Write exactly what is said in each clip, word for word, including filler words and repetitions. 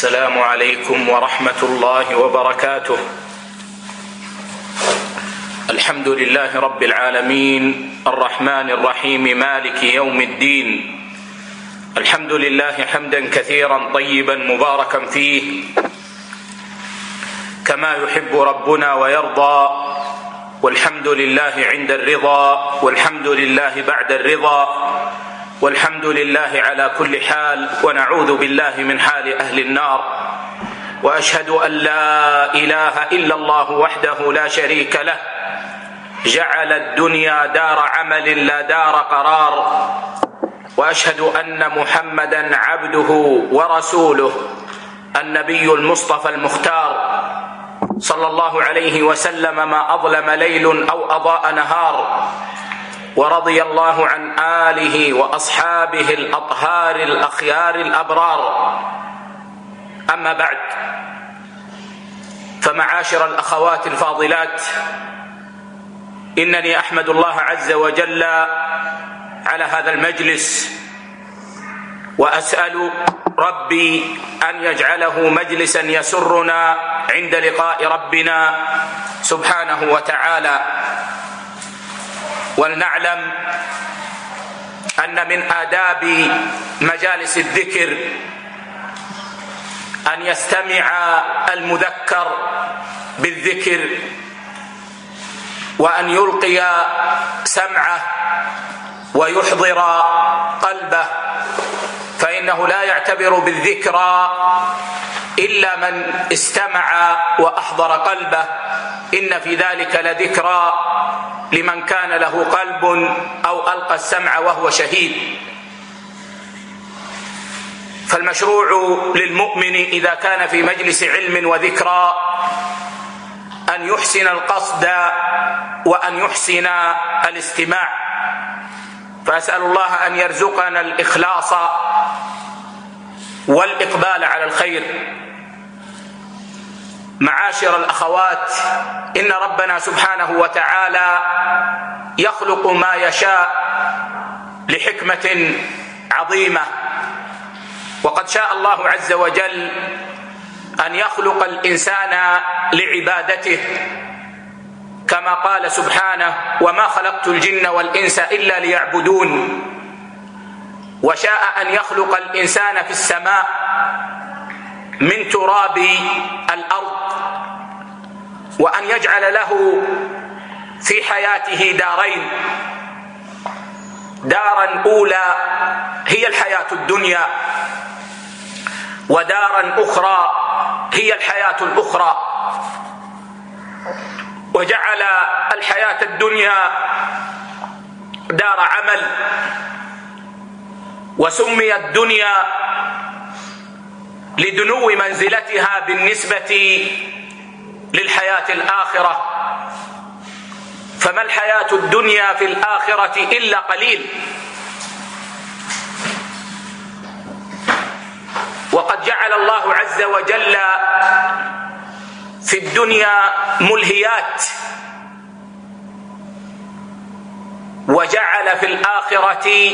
السلام عليكم ورحمة الله وبركاته. الحمد لله رب العالمين الرحمن الرحيم مالك يوم الدين. الحمد لله حمدا كثيرا طيبا مباركا فيه كما يحب ربنا ويرضى، والحمد لله عند الرضا، والحمد لله بعد الرضا، والحمد لله على كل حال، ونعوذ بالله من حال أهل النار. وأشهد أن لا إله إلا الله وحده لا شريك له، جعل الدنيا دار عمل لا دار قرار. وأشهد أن محمدا عبده ورسوله النبي المصطفى المختار، صلى الله عليه وسلم ما أظلم ليل أو أضاء نهار، ورضي الله عن آله وأصحابه الأطهار الأخيار الأبرار. أما بعد، فمعاشر الأخوات الفاضلات، إنني أحمد الله عز وجل على هذا المجلس، وأسأل ربي أن يجعله مجلسا يسرنا عند لقاء ربنا سبحانه وتعالى. ولنعلم أن من آداب مجالس الذكر أن يستمع المذكر بالذكر، وأن يلقي سمعه ويحضر قلبه، فإنه لا يعتبر بالذكرى إلا من استمع وأحضر قلبه. إن في ذلك لذكرى لمن كان له قلب أو ألقى السمع وهو شهيد. فالمشروع للمؤمن إذا كان في مجلس علم وذكرى أن يحسن القصد وأن يحسن الاستماع. فأسأل الله أن يرزقنا الإخلاص والإقبال على الخير. معاشر الأخوات، إن ربنا سبحانه وتعالى يخلق ما يشاء لحكمة عظيمة، وقد شاء الله عز وجل أن يخلق الإنسان لعبادته، كما قال سبحانه: وما خلقت الجن والإنس إلا ليعبدون. وشاء أن يخلق الإنسان في السماء من تراب الأرض، وأن يجعل له في حياته دارين: دارا أولى هي الحياة الدنيا، ودارا أخرى هي الحياة الأخرى. وجعل الحياة الدنيا دار عمل، وسميت الدنيا لدنو منزلتها بالنسبة للحياة الآخرة، فما الحياة الدنيا في الآخرة إلا قليل. وقد جعل الله عز وجل في الدنيا ملهيات، وجعل في الآخرة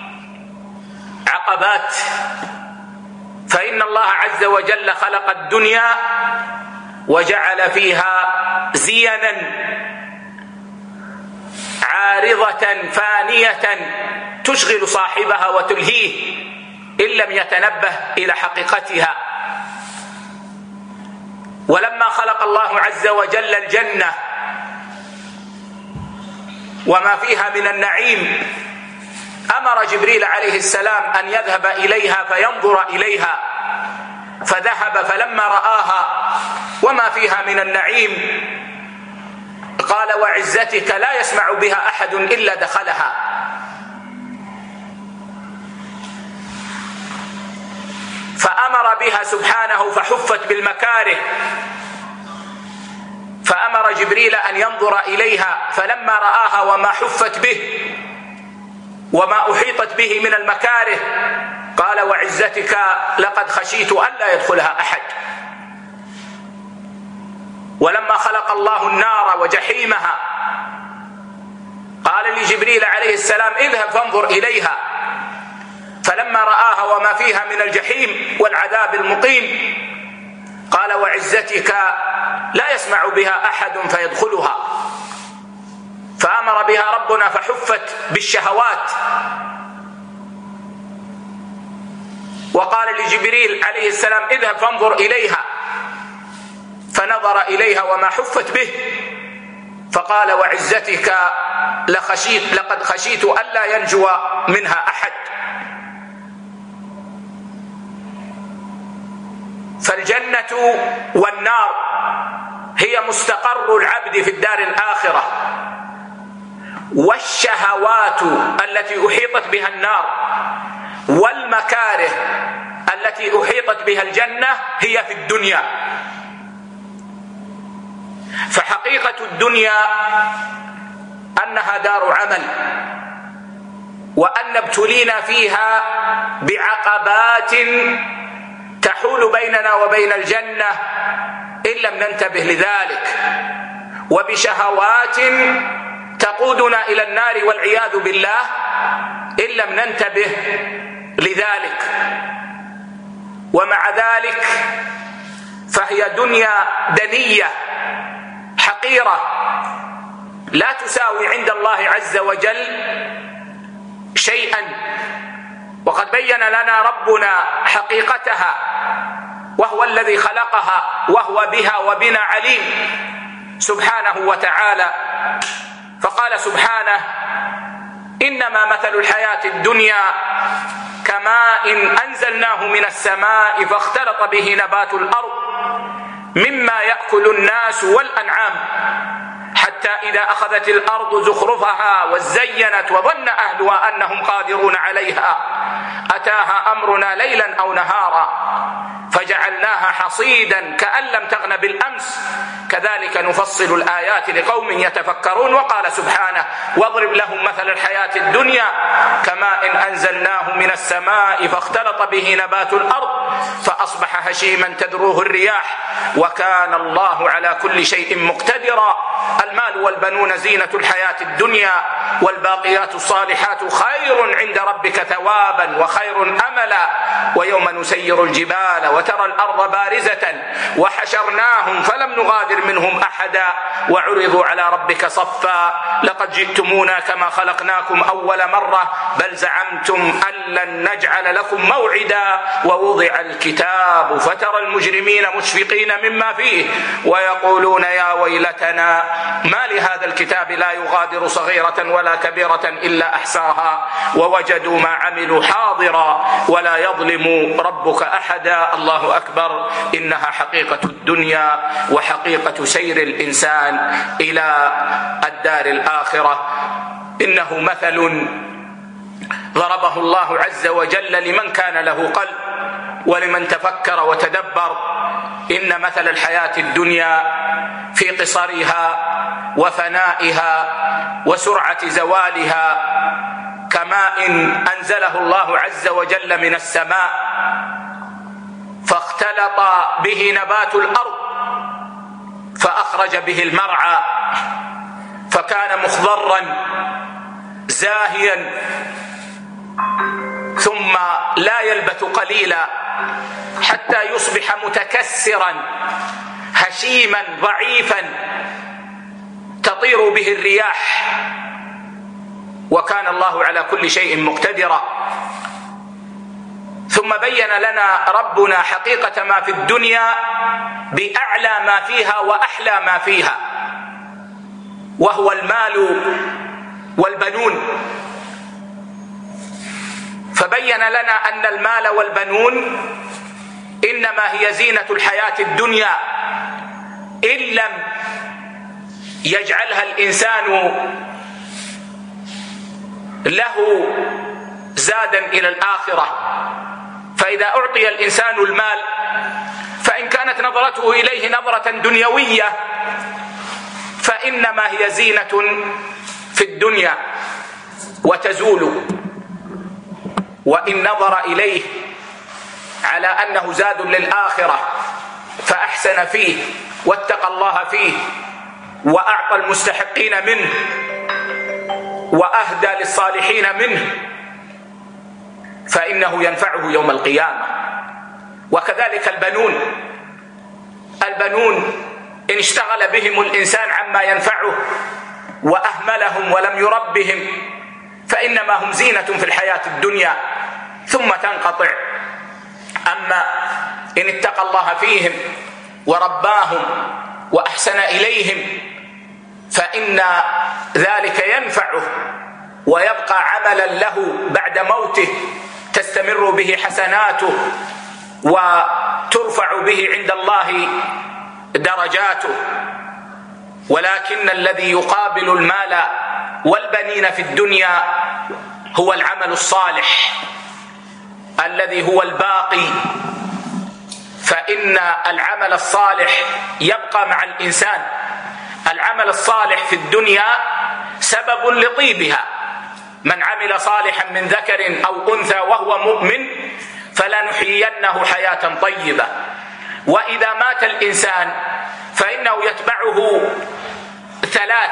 عقبات. فإن الله عز وجل خلق الدنيا وجعل فيها زينا عارضة فانية تشغل صاحبها وتلهيه إن لم يتنبه إلى حقيقتها. ولما خلق الله عز وجل الجنة وما فيها من النعيم، أمر جبريل عليه السلام أن يذهب إليها فينظر إليها، فذهب فلما رآها وما فيها من النعيم قال: وعزتك لا يسمع بها أحد إلا دخلها. فأمر بها سبحانه فحفت بالمكاره، فأمر جبريل أن ينظر إليها، فلما رآها وما حفت به وما أحيطت به من المكاره قال: وعزتك لقد خشيت أن لا يدخلها أحد. ولما خلق الله النار وجحيمها قال لجبريل عليه السلام: اذهب فانظر إليها، فلما رآها وما فيها من الجحيم والعذاب المقيم قال وعزتك لا يسمع بها أحد فيدخلها، فأمر بها ربنا فحفت بالشهوات. وقال لجبريل عليه السلام اذهب فانظر إليها، فنظر إليها وما حفت به، فقال وعزتك لخشيت لقد خشيت ألا ينجو منها أحد. فالجنة والنار هي مستقر العبد في الدار الآخرة، والشهوات التي أحيطت بها النار والمكاره التي أحيطت بها الجنة هي في الدنيا. فحقيقة الدنيا أنها دار عمل، وأن ابتلينا فيها بعقبات تحول بيننا وبين الجنة إن لم ننتبه لذلك، وبشهوات تقودنا إلى النار والعياذ بالله إن لم ننتبه لذلك. ومع ذلك فهي دنيا دنية حقيرة لا تساوي عند الله عز وجل شيئا، وقد بين لنا ربنا حقيقتها، وهو الذي خلقها وهو بها وبنا عليم سبحانه وتعالى. فقال سبحانه إنما مثل الحياة الدنيا كماء أنزلناه من السماء فاختلط به نبات الأرض مما يأكل الناس والأنعام حتى إذا أخذت الأرض زخرفها وزينت وظن أهلها أنهم قادرون عليها أتاها أمرنا ليلا أو نهارا فجعلناها حصيدا كأن لم تغن بالأمس كذلك نفصل الآيات لقوم يتفكرون. وقال سبحانه واضرب لهم مثل الحياة الدنيا كماء أنزلناه من السماء فاختلط به نبات الأرض فأصبح هشيما تذروه الرياح وكان الله على كل شيء مقتدرا. المال والبنون زينة الحياة الدنيا والباقيات الصالحات خير عند ربك ثوابا وخير أملا ويوم نسير الجبال وترى الأرض بارزة وحشرناهم فلم نغادر منهم أحدا وعرضوا على ربك صفا لقد جئتمونا كما خلقناكم أول مرة بل زعمتم أن لن نجعل لكم موعدا ووضع الكتاب فترى المجرمين مشفقين مما فيه ويقولون يا ويلتنا ما لهذا الكتاب لا يغادر صغيرة ولا كبيرة إلا أحصاها ووجدوا ما عملوا حاضرا ولا يظلم ربك أحدا. الله أكبر. إنها حقيقة الدنيا وحقيقة سير الإنسان إلى الدار الآخرة. إنه مثل ضربه الله عز وجل لمن كان له قلب ولمن تفكر وتدبر. إن مثل الحياة الدنيا في قصرها وفنائها وسرعة زوالها كماء أنزله الله عز وجل من السماء فاختلط به نبات الأرض فأخرج به المرعى فكان مخضرا زاهيا ثم لا يلبث قليلا حتى يصبح متكسرا هشيما ضعيفا تطير به الرياح وكان الله على كل شيء مقتدرا. ثم بين لنا ربنا حقيقة ما في الدنيا بأعلى ما فيها وأحلى ما فيها وهو المال والبنون. فبين لنا أن المال والبنون إنما هي زينة الحياة الدنيا إن لم يجعلها الإنسان له زادا إلى الآخرة. فإذا أعطي الإنسان المال فإن كانت نظرته إليه نظرة دنيوية فإنما هي زينة في الدنيا وتزول، وإن نظر إليه على أنه زاد للآخرة فأحسن فيه واتقى الله فيه وأعطى المستحقين منه وأهدى للصالحين منه فإنه ينفعه يوم القيامة. وكذلك البنون البنون إن اشتغل بهم الإنسان عما ينفعه وأهملهم ولم يربهم فإنما هم زينة في الحياة الدنيا ثم تنقطع. أما إن اتقى الله فيهم ورباهم وأحسن إليهم فإن ذلك ينفعه ويبقى عملا له بعد موته تستمر به حسناته وترفع به عند الله درجاته. ولكن الذي يقابل المال والبنين في الدنيا هو العمل الصالح الذي هو الباقي، فإن العمل الصالح يبقى مع الإنسان. العمل الصالح في الدنيا سبب لطيبها، من عمل صالحا من ذكر أو أنثى وهو مؤمن فلنحيينه حياة طيبة. وإذا مات الإنسان فإنه يتبعه ثلاث: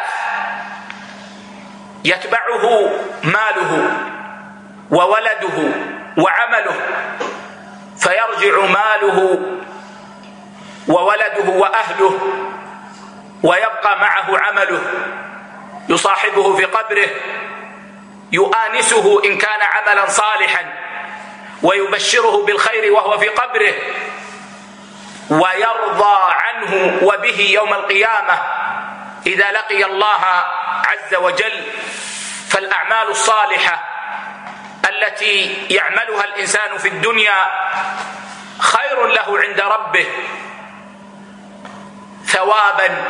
يتبعه ماله وولده وعمله، فيرجع ماله وولده وأهله ويبقى معه عمله يصاحبه في قبره، يؤانسه إن كان عملا صالحا ويبشره بالخير وهو في قبره، ويرضى عنه وبه يوم القيامة إذا لقي الله عز وجل. فالأعمال الصالحة التي يعملها الإنسان في الدنيا خير له عند ربه ثوابا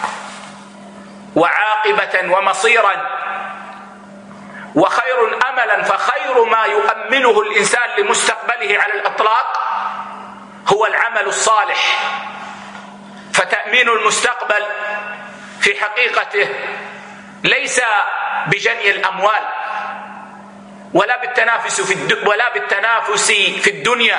وعاقبة ومصيرا، وخير أملا، فخير ما يؤمله الإنسان لمستقبله على الإطلاق هو العمل الصالح. فتأمين المستقبل في حقيقته ليس بجني الأموال ولا بالتنافس في الد... ولا بالتنافس في الدنيا،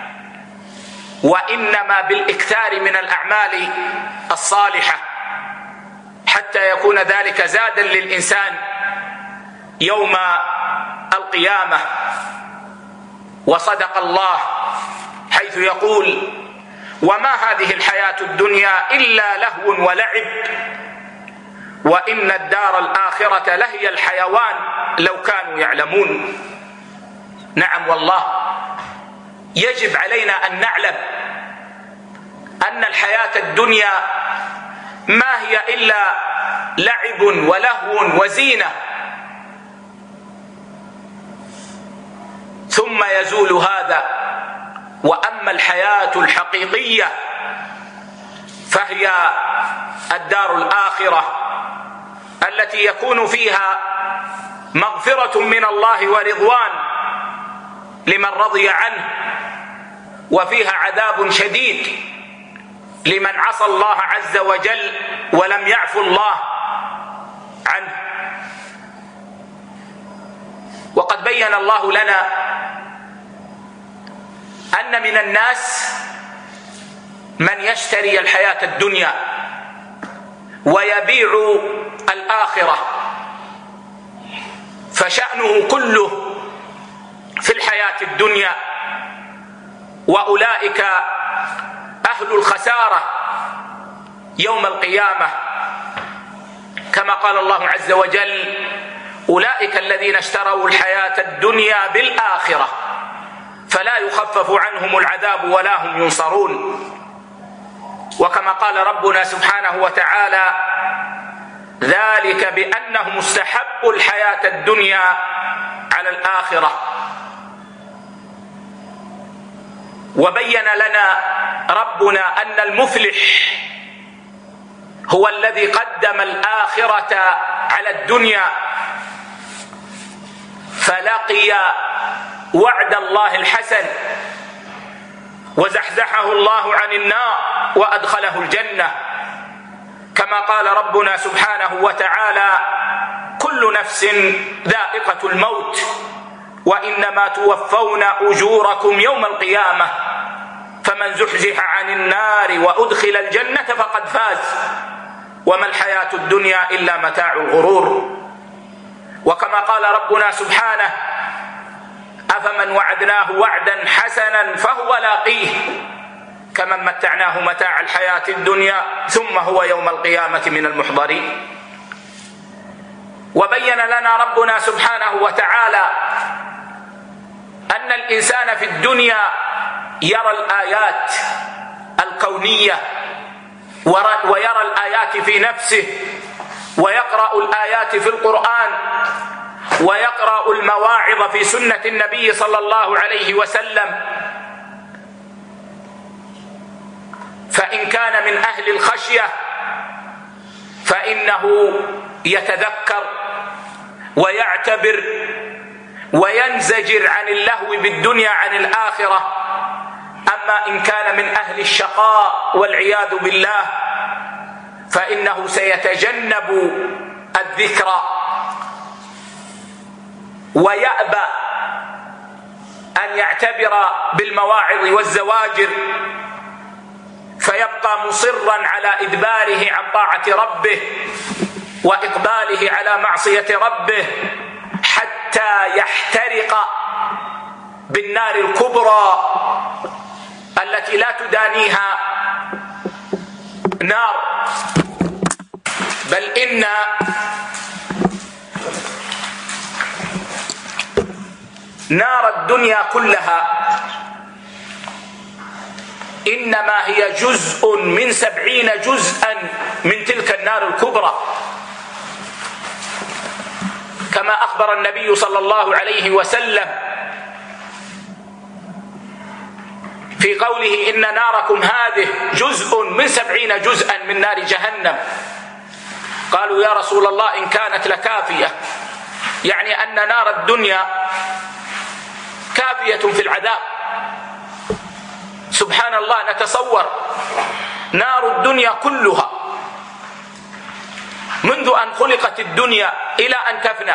وإنما بالإكثار من الأعمال الصالحة حتى يكون ذلك زادا للإنسان يوم القيامة. وصدق الله حيث يقول: وما هذه الحياة الدنيا إلا لهو ولعب وإن الدار الآخرة لهي الحيوان لو كانوا يعلمون. نعم والله، يجب علينا أن نعلم أن الحياة الدنيا ما هي إلا لعب ولهو وزينة، ثم يزول هذا. وأما الحياة الحقيقية فهي الدار الآخرة التي يكون فيها مغفرة من الله ورضوان لمن رضي عنه، وفيها عذاب شديد لمن عصى الله عز وجل ولم يعفو الله عنه. وقد بين الله لنا أن من الناس من يشتري الحياة الدنيا ويبيع الآخرة، فشأنه كله في الحياة الدنيا، وأولئك أهل الخسارة يوم القيامة، كما قال الله عز وجل: أولئك الذين اشتروا الحياة الدنيا بالآخرة فلا يخفف عنهم العذاب ولا هم ينصرون. وكما قال ربنا سبحانه وتعالى: ذلك بأنهم استحبوا الحياة الدنيا على الآخرة. وبين لنا ربنا أن المفلح هو الذي قدم الآخرة على الدنيا فلقي وعد الله الحسن وزحزحه الله عن النار وأدخله الجنة، كما قال ربنا سبحانه وتعالى: كل نفس ذائقة الموت وإنما توفون أجوركم يوم القيامة فمن زحزح عن النار وأدخل الجنة فقد فاز وما الحياة الدنيا إلا متاع الغرور. وكما قال ربنا سبحانه: أفمن وعدناه وعدا حسنا فهو لاقيه كمن متعناه متاع الحياة الدنيا ثم هو يوم القيامة من المحضرين. وبين لنا ربنا سبحانه وتعالى أن الإنسان في الدنيا يرى الآيات الكونية ويرى الآيات في نفسه، ويقرأ الآيات في القرآن، ويقرأ المواعظ في سنة النبي صلى الله عليه وسلم. فإن كان من أهل الخشية فإنه يتذكر ويعتبر وينزجر عن اللهو بالدنيا عن الآخرة. أما إن كان من أهل الشقاء والعياذ بالله فإنه سيتجنب الذكر ويأبى أن يعتبر بالمواعظ والزواجر، فيبقى مصرا على إدباره عن طاعة ربه وإقباله على معصية ربه حتى يحترق بالنار الكبرى التي لا تدانيها نار، بل إن نار الدنيا كلها إنما هي جزء من سبعين جزءا من تلك النار الكبرى، كما أخبر النبي صلى الله عليه وسلم في قوله إن ناركم هذه جزء من سبعين جزءا من نار جهنم. قالوا يا رسول الله إن كانت لكافية، يعني أن نار الدنيا كافية في العذاب. سبحان الله، نتصور نار الدنيا كلها منذ أن خلقت الدنيا إلى أن تفنى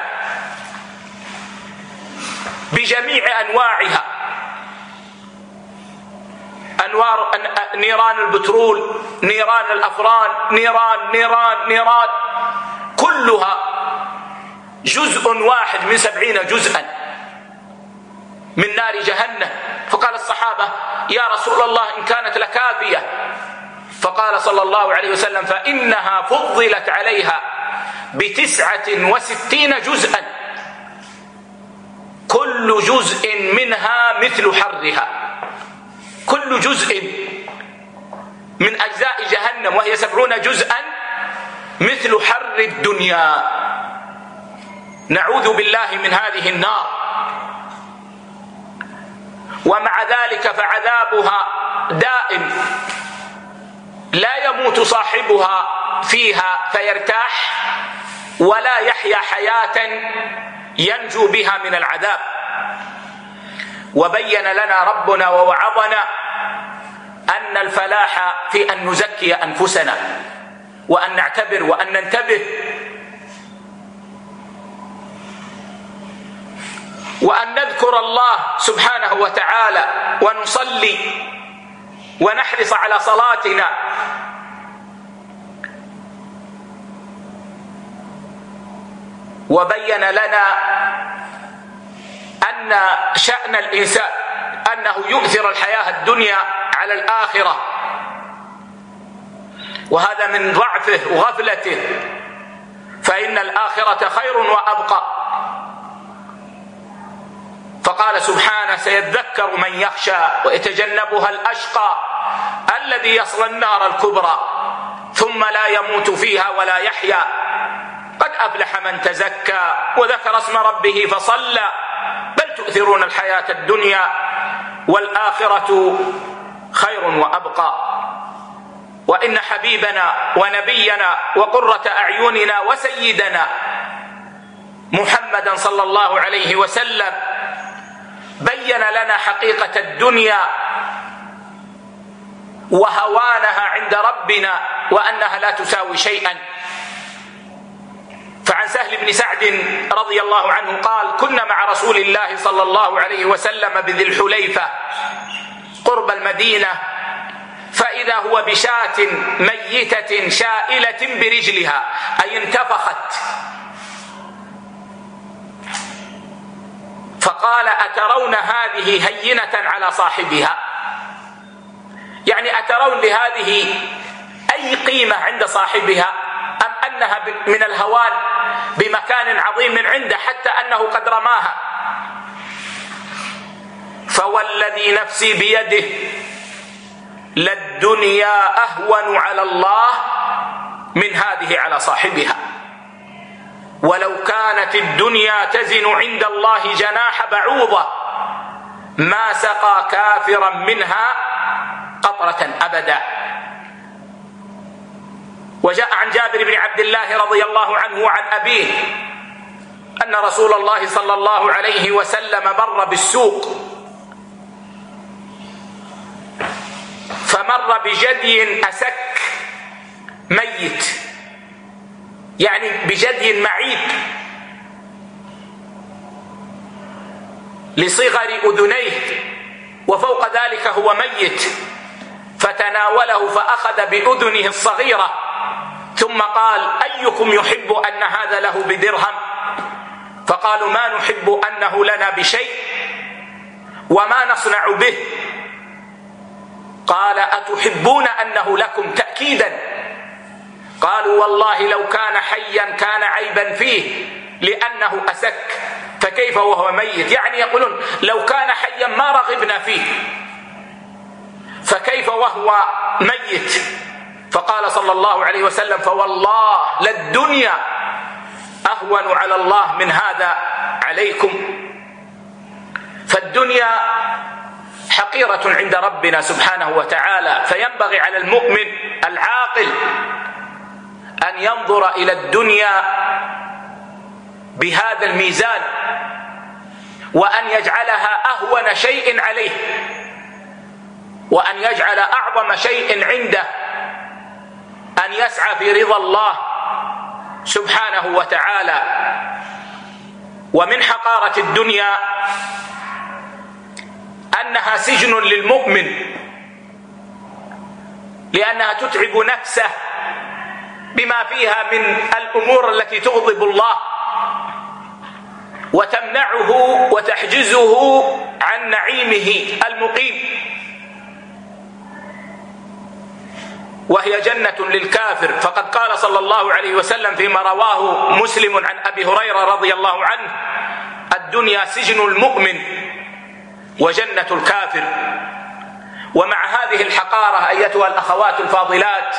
بجميع أنواعها، أنوار نيران البترول، نيران الأفران، نيران نيران نيران كلها جزء واحد من سبعين جزءا من نار جهنم. فقال الصحابة يا رسول الله إن كانت لكافية، فقال صلى الله عليه وسلم فإنها فضلت عليها بتسعة وستين جزءا كل جزء منها مثل حرها. كل جزء من أجزاء جهنم وهي سبعون جزءا مثل حر الدنيا. نعوذ بالله من هذه النار. ومع ذلك فعذابها دائم لا يموت صاحبها فيها فيرتاح ولا يحيا حياة ينجو بها من العذاب. وبين لنا ربنا ووعظنا أن الفلاح في أن نزكي أنفسنا وأن نعتبر وأن ننتبه وأن نذكر الله سبحانه وتعالى ونصلي ونحرص على صلاتنا. وبين لنا أن شأن الإنسان أنه يؤثر الحياة الدنيا على الآخرة، وهذا من ضعفه وغفلته، فإن الآخرة خير وأبقى. فقال سبحانه سيذكر من يخشى ويتجنبها الأشقى الذي يصلى النار الكبرى ثم لا يموت فيها ولا يحيا قد أفلح من تزكى وذكر اسم ربه فصلى بل تؤثرون الحياة الدنيا والآخرة خير وأبقى. وإن حبيبنا ونبينا وقرة أعيننا وسيدنا محمدا صلى الله عليه وسلم بين لنا حقيقة الدنيا وهوانها عند ربنا وأنها لا تساوي شيئا. فعن سهل بن سعد رضي الله عنه قال كنا مع رسول الله صلى الله عليه وسلم بذي الحليفة قرب المدينة، فإذا هو بشاة ميتة شائلة برجلها أي انتفخت، فقال أترون هذه هينة على صاحبها؟ يعني أترون لهذه أي قيمة عند صاحبها، أم أنها من الهوان بمكان عظيم عنده حتى أنه قد رماها؟ فوالذي نفسي بيده للدنيا أهون على الله من هذه على صاحبها، ولو كانت الدنيا تزن عند الله جناح بعوضة ما سقى كافرا منها قطرة أبدا. وجاء عن جابر بن عبد الله رضي الله عنه وعن أبيه أن رسول الله صلى الله عليه وسلم مر بالسوق فمر بجدي أسك ميت، يعني بجدي معيب لصغر أذنيه وفوق ذلك هو ميت، فتناوله فأخذ بأذنه الصغيرة ثم قال: أيكم يحب أن هذا له بدرهم؟ فقالوا: ما نحب أنه لنا بشيء وما نصنع به. قال: أتحبون أنه لكم تأكيدا؟ قالوا: والله لو كان حيا كان عيبا فيه لأنه أسك، فكيف وهو ميت؟ يعني يقولون لو كان حيا ما رغبنا فيه، فكيف وهو ميت؟ فقال صلى الله عليه وسلم: فوالله للدنيا أهون على الله من هذا عليكم. فالدنيا حقيرة عند ربنا سبحانه وتعالى، فينبغي على المؤمن العاقل أن ينظر إلى الدنيا بهذا الميزان، وأن يجعلها أهون شيء عليه، وأن يجعل أعظم شيء عنده أن يسعى في رضا الله سبحانه وتعالى. ومن حقارة الدنيا أنها سجن للمؤمن، لأنها تتعب نفسه بما فيها من الأمور التي تغضب الله وتمنعه وتحجزه عن نعيمه المقيم، وهي جنة للكافر. فقد قال صلى الله عليه وسلم فيما رواه مسلم عن أبي هريرة رضي الله عنه: الدنيا سجن المؤمن وجنة الكافر. ومع هذه الحقارة أيتها الأخوات الفاضلات،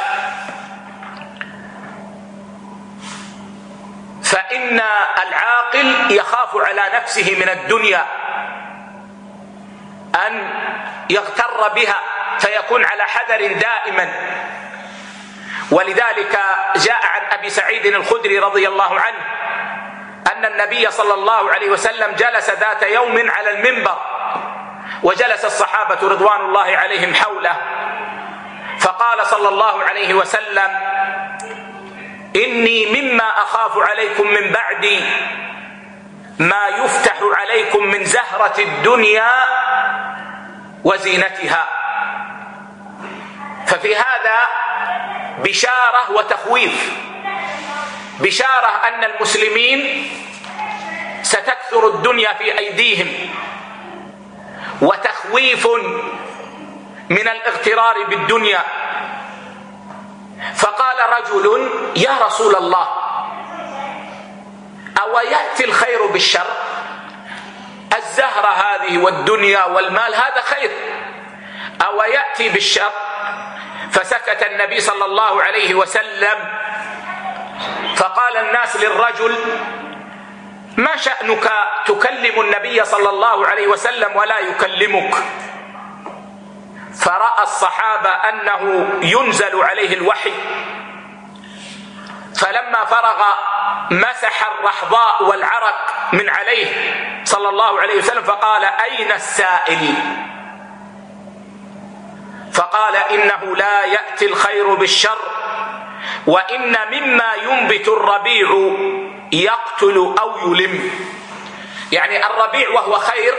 فإن العاقل يخاف على نفسه من الدنيا أن يغتر بها فيكون على حذر دائما. ولذلك جاء عن أبي سعيد الخدري رضي الله عنه أن النبي صلى الله عليه وسلم جلس ذات يوم على المنبر، وجلس الصحابة رضوان الله عليهم حوله، فقال صلى الله عليه وسلم: إني مما أخاف عليكم من بعدي ما يفتح عليكم من زهرة الدنيا وزينتها. ففي هذا بشارة وتخويف. بشارة أن المسلمين ستكثر الدنيا في أيديهم، وتخويف من الاغترار بالدنيا. فقال رجل: يا رسول الله، أو يأتي الخير بالشر؟ الزهرة هذه والدنيا والمال هذا خير، أو يأتي بالشر؟ فسكت النبي صلى الله عليه وسلم، فقال الناس للرجل: ما شأنك تكلم النبي صلى الله عليه وسلم ولا يكلمك؟ فرأى الصحابة أنه ينزل عليه الوحي، فلما فرغ مسح الرحضاء والعرق من عليه صلى الله عليه وسلم، فقال: أين السائل؟ فقال: إنه لا يأتي الخير بالشر، وإن مما ينبت الربيع يقتل أو يلم. يعني الربيع وهو خير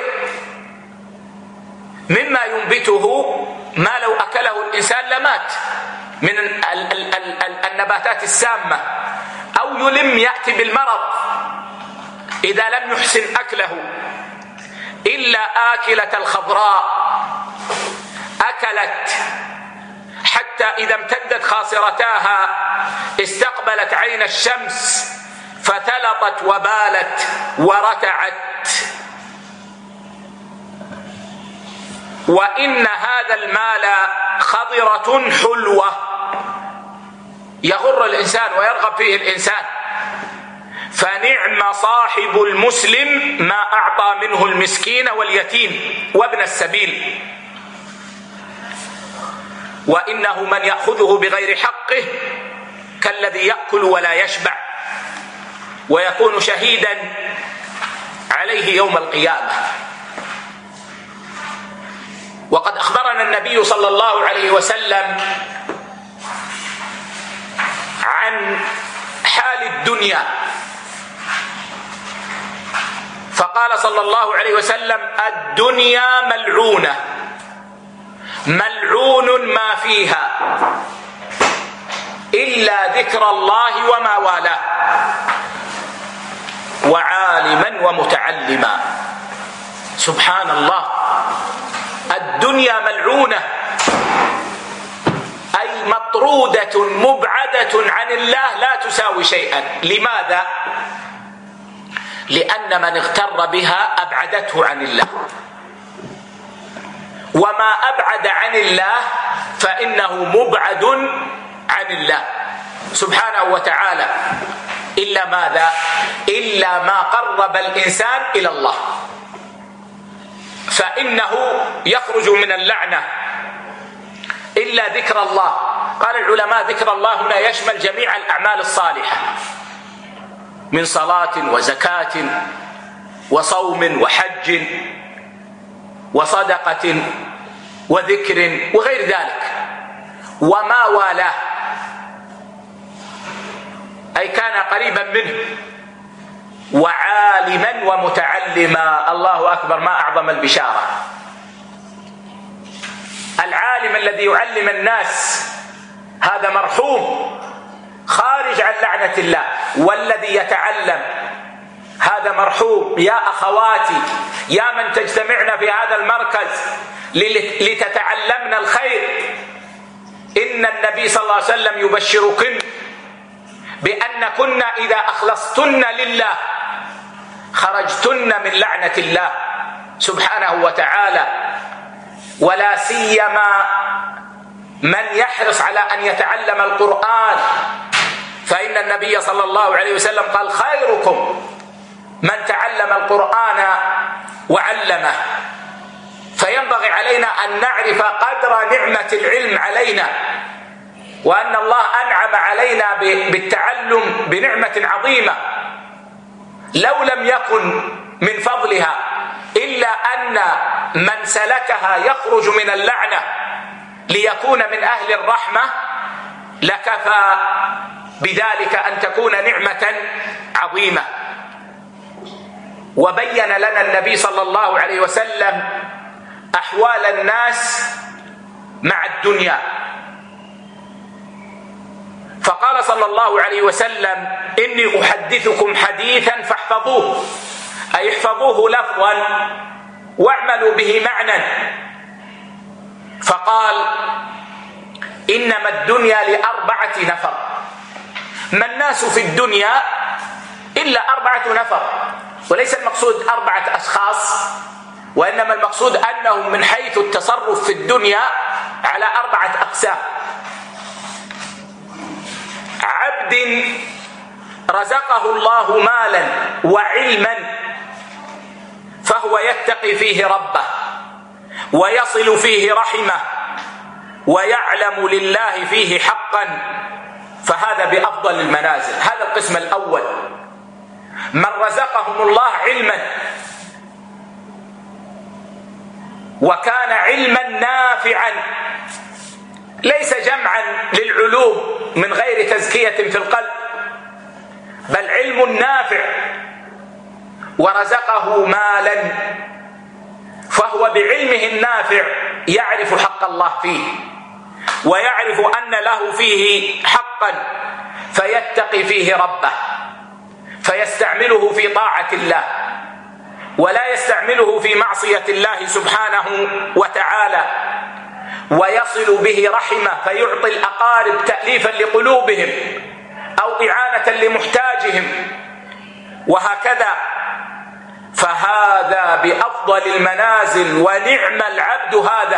مما ينبته ما لو أكله الإنسان لمات من النباتات السامة، أو يلم يأتي بالمرض إذا لم يحسن أكله. إلا آكلة الخضراء، أكلت حتى إذا امتدت خاصرتاها استقبلت عين الشمس فتلطت وبالت ورتعت. وإن هذا المال خضرة حلوة يغر الإنسان ويرغب فيه الإنسان، فنعم صاحب المسلم ما أعطى منه المسكين واليتيم وابن السبيل. وإنه من يأخذه بغير حقه كالذي يأكل ولا يشبع ويكون شهيدا عليه يوم القيامة. وقد أخبرنا النبي صلى الله عليه وسلم عن حال الدنيا، فقال صلى الله عليه وسلم: الدنيا ملعونة ملعون ما فيها إلا ذكر الله وما والاه وعالما ومتعلما. سبحان الله، الدنيا ملعونة أي مطرودة مبعدة عن الله لا تساوي شيئا. لماذا؟ لأن من اغتر بها أبعدته عن الله، وما أبعد عن الله فإنه مبعد عن الله سبحانه وتعالى، إلا ماذا؟ إلا ما قرب الإنسان إلى الله، فإنه يخرج من اللعنة إلا ذكر الله. قال العلماء: ذكر الله هنا يشمل جميع الأعمال الصالحة من صلاة وزكاة وصوم وحج وصدقة وذكر وغير ذلك، وما والاه أي كان قريبا منه، وعالما ومتعلما. الله أكبر، ما أعظم البشارة. العالم الذي يعلم الناس هذا مرحوم خارج عن لعنة الله، والذي يتعلم هذا مرحوم. يا أخواتي، يا من تجتمعن في هذا المركز لتتعلمن الخير، إن النبي صلى الله عليه وسلم يبشركن بأن كنا إذا أخلصتن لله خرجتن من لعنة الله سبحانه وتعالى. ولا سيما من يحرص على أن يتعلم القرآن، فإن النبي صلى الله عليه وسلم قال: خيركم من تعلم القرآن وعلمه. فينبغي علينا أن نعرف قدر نعمة العلم علينا، وأن الله أنعم علينا بالتعلم بنعمة عظيمة لو لم يكن من فضلها إلا أن من سلكها يخرج من اللعنة ليكون من أهل الرحمة، لكفى بذلك أن تكون نعمة عظيمة. وبين لنا النبي صلى الله عليه وسلم أحوال الناس مع الدنيا، فقال صلى الله عليه وسلم: إني أحدثكم حديثا فاحفظوه، أي احفظوه لفظا واعملوا به معنى. فقال: إنما الدنيا لأربعة نفر، ما الناس في الدنيا إلا أربعة نفر، وليس المقصود أربعة أشخاص، وإنما المقصود أنهم من حيث التصرف في الدنيا على أربعة أقسام: عبد رزقه الله مالا وعلما فهو يتقي فيه ربه ويصل فيه رحمه ويعلم لله فيه حقا، فهذا بأفضل المنازل. هذا القسم الأول، من رزقهم الله علما، وكان علما نافعا، ليس جمعا للعلوم من غير تزكية في القلب، بل علم نافع. ورزقه مالا، فهو بعلمه النافع يعرف حق الله فيه، ويعرف أن له فيه حقا، فيتقي فيه ربه، فيستعمله في طاعة الله، ولا يستعمله في معصية الله سبحانه وتعالى. ويصل به رحمه فيعطي الأقارب تأليفا لقلوبهم أو إعانة لمحتاجهم وهكذا، فهذا بأفضل المنازل، ونعم العبد هذا.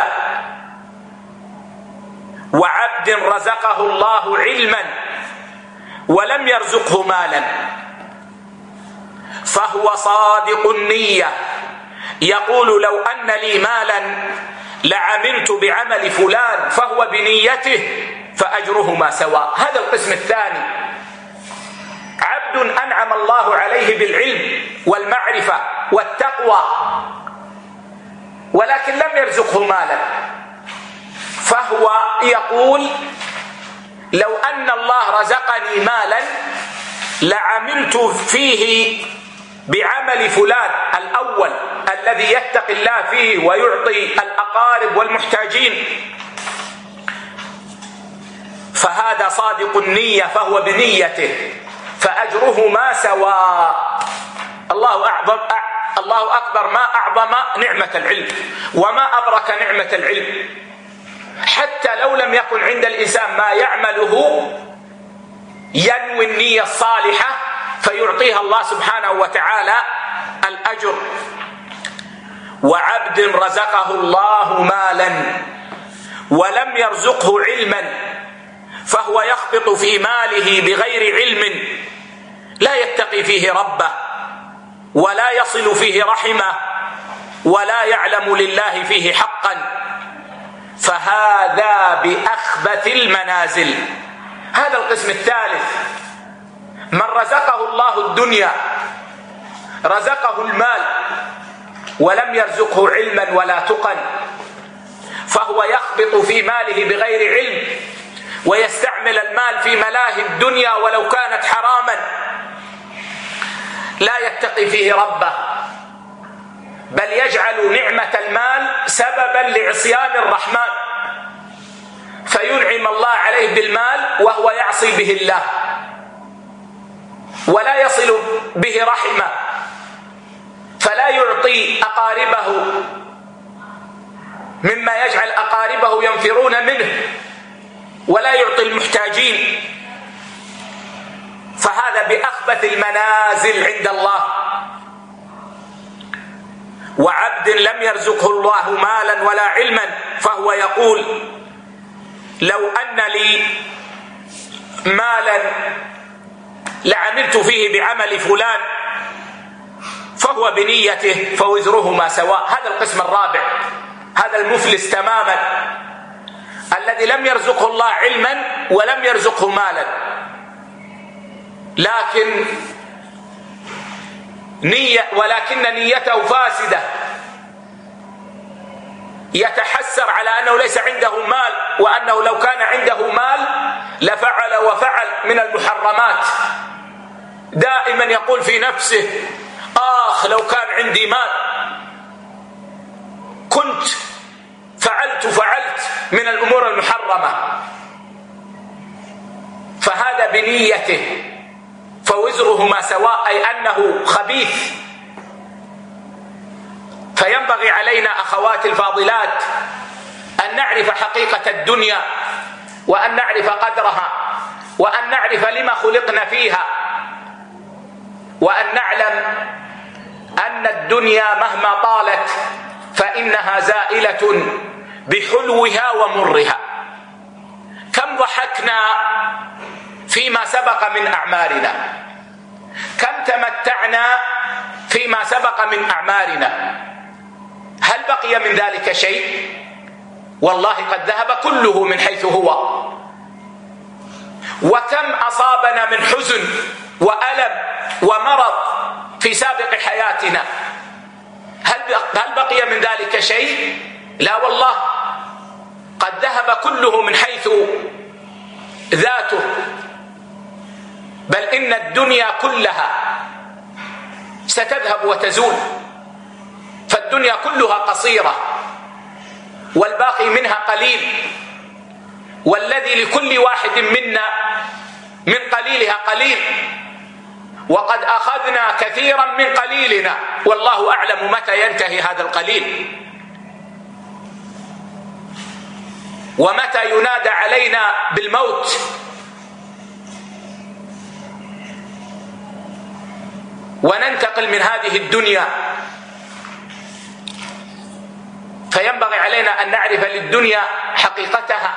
وعبد رزقه الله علما ولم يرزقه مالا، فهو صادق النية، يقول لو أن لي مالا لعملت بعمل فلان، فهو بنيته فأجرهما سواء. هذا القسم الثاني، عبد أنعم الله عليه بالعلم والمعرفة والتقوى ولكن لم يرزقه مالا، فهو يقول لو أن الله رزقني مالا لعملت فيه بعمل فلان الأول الذي يتقي الله فيه ويعطي الأقارب والمحتاجين، فهذا صادق النية فهو بنيته فأجرهما سواء. الله أعظم، الله أكبر، ما أعظم نعمة العلم وما أبرك نعمة العلم. حتى لو لم يكن عند الإنسان ما يعمله ينوي النية الصالحة فيعطيها الله سبحانه وتعالى الأجر. وعبد رزقه الله مالا ولم يرزقه علما، فهو يخبط في ماله بغير علم، لا يتقي فيه ربه ولا يصل فيه رحمه ولا يعلم لله فيه حقا، فهذا بأخبث المنازل. هذا القسم الثالث، من رزقه الله الدنيا، رزقه المال ولم يرزقه علما ولا تقا، فهو يخبط في ماله بغير علم ويستعمل المال في ملاهي الدنيا ولو كانت حراما، لا يتقي فيه ربه، بل يجعل نعمة المال سببا لعصيان الرحمن، فينعم الله عليه بالمال وهو يعصي به الله ولا يصل به رحمه، فلا يعطي أقاربه مما يجعل أقاربه ينفرون منه، ولا يعطي المحتاجين، فهذا بأخبث المنازل عند الله. وعبد لم يرزقه الله مالا ولا علما، فهو يقول لو أن لي مالا لعملت فيه بعمل فلان، فهو بنيته فوزرهما سواء. هذا القسم الرابع، هذا المفلس تماما الذي لم يرزقه الله علما ولم يرزقه مالا، لكن نية ولكن نيته فاسدة، يتحسر على أنه ليس عنده مال، وأنه لو كان عنده مال لفعل وفعل من المحرمات، دائما يقول في نفسه آخ لو كان عندي مال كنت فعلت فعلت من الأمور المحرمة، فهذا بنيته فوزرهما سواء، أي أنه خبيث. فينبغي علينا أخواتي الفاضلات أن نعرف حقيقة الدنيا، وأن نعرف قدرها، وأن نعرف لما خلقنا فيها، وأن نعلم أن الدنيا مهما طالت فإنها زائلة بحلوها ومرها. كم ضحكنا فيما سبق من أعمارنا، كم تمتعنا فيما سبق من أعمارنا، هل بقي من ذلك شيء؟ والله قد ذهب كله من حيث هو. وكم أصابنا من حزن وألم ومرض في سابق حياتنا، هل بقي من ذلك شيء؟ لا والله، قد ذهب كله من حيث ذاته. بل إن الدنيا كلها ستذهب وتزول، فالدنيا كلها قصيرة والباقي منها قليل، والذي لكل واحد منا من قليلها قليل، وقد أخذنا كثيرا من قليلنا، والله أعلم متى ينتهي هذا القليل. ومتى ينادى علينا بالموت. وننتقل من هذه الدنيا. فينبغي علينا أن نعرف للدنيا حقيقتها،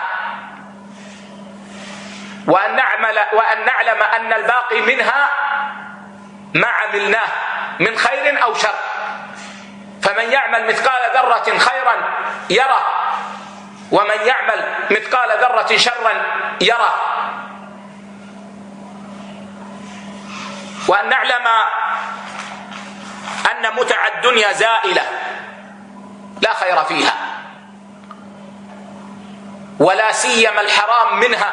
وأن نعمل وأن نعلم أن الباقي منها ما عملناه من خير أو شر. فمن يعمل مثقال ذرة خيرا يره، ومن يعمل مثقال ذرة شرا يره. وأن نعلم أن متع الدنيا زائلة لا خير فيها، ولا سيما الحرام منها.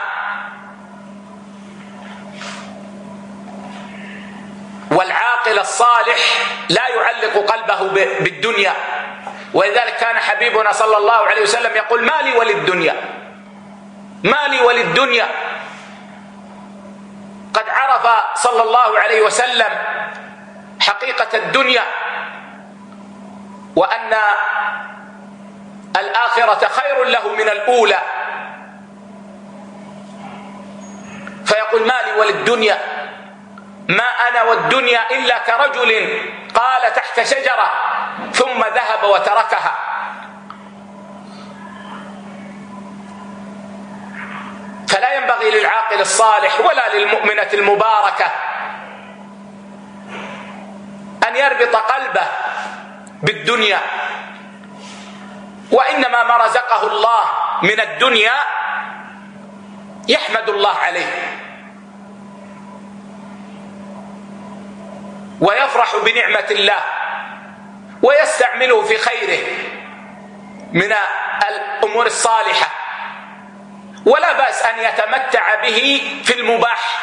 والعاقل الصالح لا يعلق قلبه بالدنيا، ولذلك كان حبيبنا صلى الله عليه وسلم يقول: ما لي وللدنيا، ما لي وللدنيا. قد عرف صلى الله عليه وسلم حقيقة الدنيا، وأن الآخرة خير له من الأولى، فيقول: ما لي وللدنيا، ما أنا والدنيا إلا كرجل قال تحت شجرة ثم ذهب وتركها. فلا ينبغي للعاقل الصالح ولا للمؤمنة المباركة أن يربط قلبه بالدنيا، وإنما ما رزقه الله من الدنيا يحمد الله عليه ويفرح بنعمة الله ويستعمله في خيره من الأمور الصالحة، ولا بأس أن يتمتع به في المباح،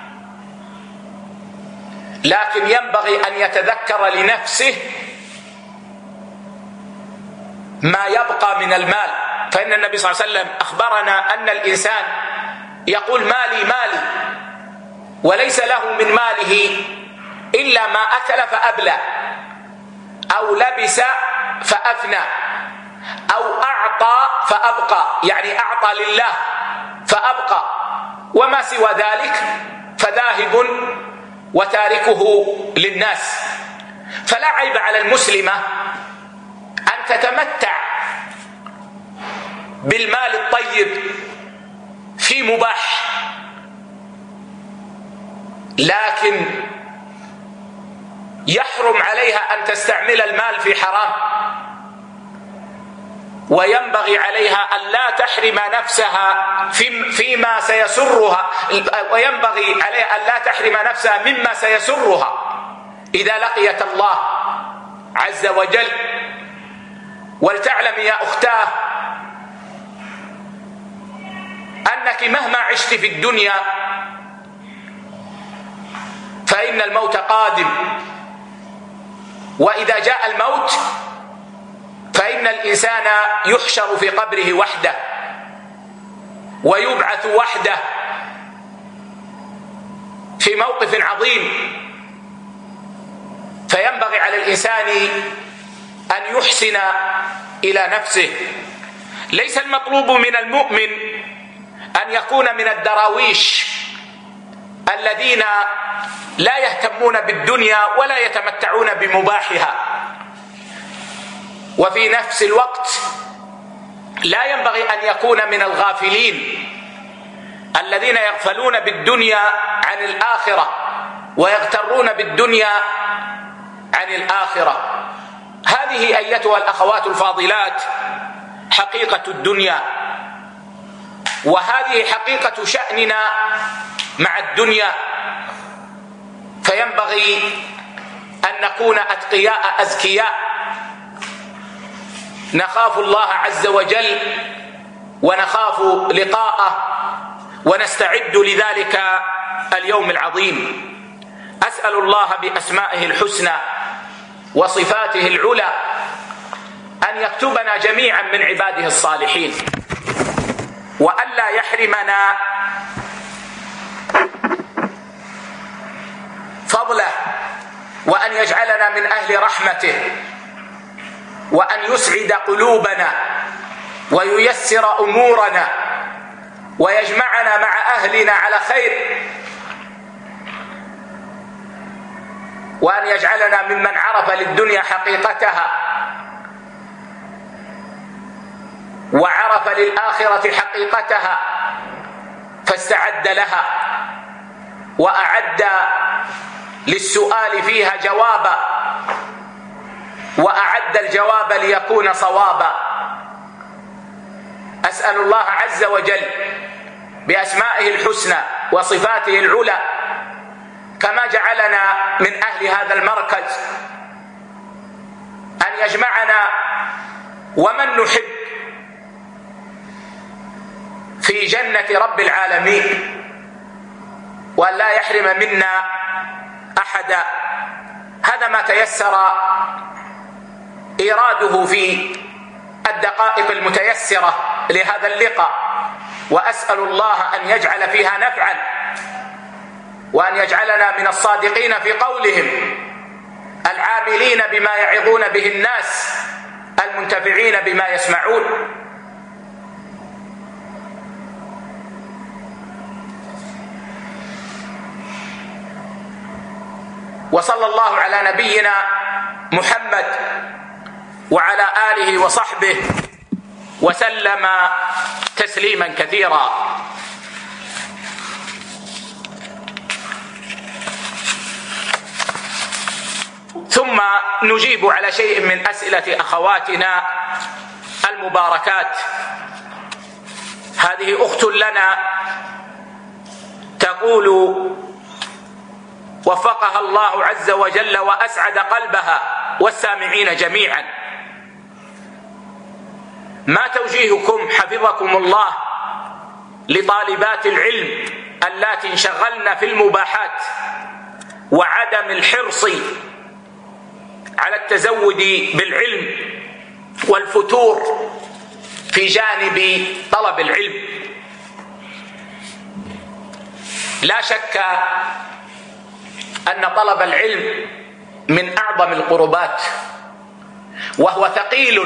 لكن ينبغي أن يتذكر لنفسه ما يبقى من المال. فإن النبي صلى الله عليه وسلم أخبرنا أن الإنسان يقول: مالي مالي، وليس له من ماله إلا ما أكل فأبلى، أو لبس فأفنى، أو أعطى فأبقى، يعني أعطى لله فأبقى، وما سوى ذلك فذاهب وتاركه للناس. فلا عيب على المسلمة أن تتمتع بالمال الطيب في مباح، لكن يحرم عليها أن تستعمل المال في حرام، وينبغي عليها أن لا تحرم نفسها فيما سيسرها، وينبغي عليها أن لا تحرم نفسها مما سيسرها إذا لقيت الله عز وجل. ولتعلم يا أختاه أنك مهما عشت في الدنيا فإن الموت قادم، وإذا جاء الموت فإن الإنسان يحشر في قبره وحده ويبعث وحده في موقف عظيم. فينبغي على الإنسان أن يحسن إلى نفسه. ليس المطلوب من المؤمن أن يكون من الدراويش الذين لا يهتمون بالدنيا ولا يتمتعون بمباحها، وفي نفس الوقت لا ينبغي أن يكون من الغافلين الذين يغفلون بالدنيا عن الآخرة ويغترون بالدنيا عن الآخرة. هذه أيتها الأخوات الفاضلات حقيقة الدنيا، وهذه حقيقة شأننا مع الدنيا. فينبغي أن نكون أتقياء أزكياء، نخاف الله عز وجل ونخاف لقاءه ونستعد لذلك اليوم العظيم. أسأل الله بأسمائه الحسنى وصفاته العلى أن يكتبنا جميعا من عباده الصالحين، وألا يحرمنا فضله، وأن يجعلنا من أهل رحمته، وأن يسعد قلوبنا وييسر أمورنا ويجمعنا مع أهلنا على خير، وأن يجعلنا ممن عرف للدنيا حقيقتها وعرف للآخرة حقيقتها فاستعد لها وأعد للسؤال فيها جوابا، وأعد الجواب ليكون صوابا. أسأل الله عز وجل بأسمائه الحسنى وصفاته العلى كما جعلنا من أهل هذا المركز أن يجمعنا ومن نحب في جنة رب العالمين، وأن لا يحرم منا أحدا. هذا ما تيسر إيراده في الدقائق المتيسرة لهذا اللقاء، وأسأل الله أن يجعل فيها نفعا، وأن يجعلنا من الصادقين في قولهم، العاملين بما يعظون به الناس، المنتفعين بما يسمعون. وصلى الله على نبينا محمد وعلى آله وصحبه وسلم تسليما كثيرا. ثم نجيب على شيء من أسئلة أخواتنا المباركات. هذه أخت لنا تقول وفقها الله عز وجل وأسعد قلبها والسامعين جميعا: ما توجيهكم حفظكم الله لطالبات العلم اللاتي انشغلن في المباحات وعدم الحرص على التزود بالعلم والفتور في جانب طلب العلم؟ لا شك أن طلب العلم من أعظم القربات، وهو ثقيل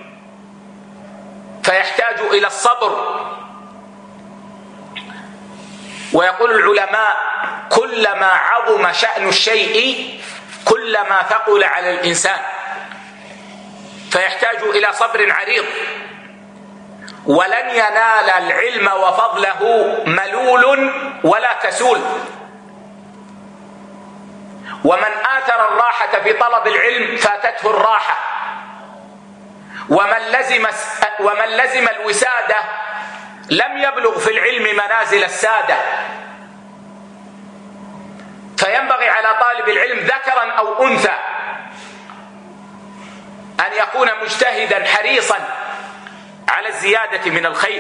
فيحتاج إلى الصبر. ويقول العلماء: كلما عظم شأن الشيء كلما ثقل على الإنسان، فيحتاج إلى صبر عريض. ولن ينال العلم وفضله ملول ولا كسول. ومن آثر الراحة في طلب العلم فاتته الراحة، ومن لزم ومن لزم الوسادة لم يبلغ في العلم منازل السادة. فينبغي على طالب العلم ذكرا أو أنثى أن يكون مجتهدا حريصا على الزيادة من الخير.